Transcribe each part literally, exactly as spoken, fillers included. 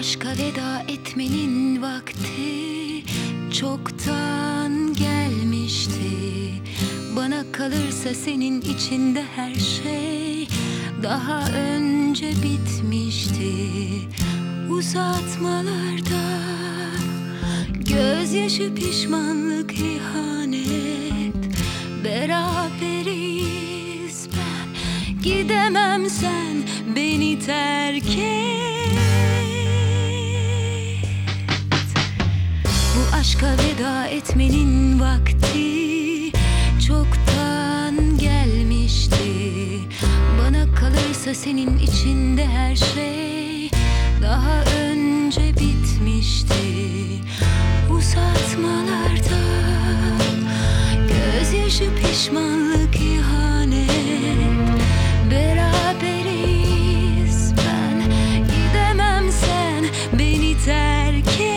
aşka veda etmenin vakti çoktan gelmişti. Bana kalırsa senin içinde her şey daha önce bitmişti. Uzatmalarda gözyaşı, pişmanlık, ihanet, beraberiz. Ben gidemem, sen beni terk et. Bu aşka veda etmenin vakti çoktan gelmişti. Bana kalırsa senin içinde her şey daha önce bitmişti. Uzatmalarda gözyaşı, pişmanlık, ihanet, beraberiz. Ben gidemem, sen beni terk et.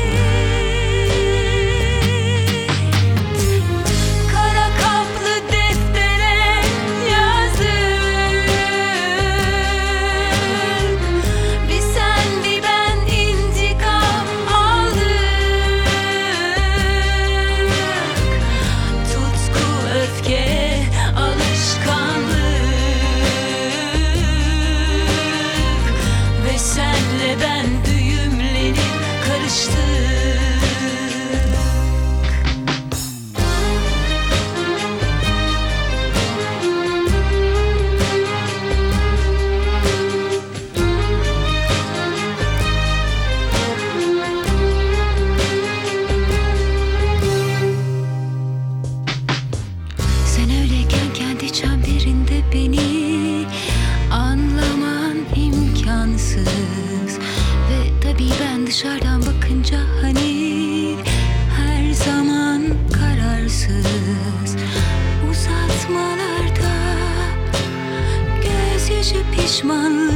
Ben düğümlenip karıştık. Sen öyleyken kendi çemberinde beni anlaman imkansız. Tabii ben dışarıdan bakınca hani her zaman kararsız. Uzatmalarda gözyaşı, pişmanlık,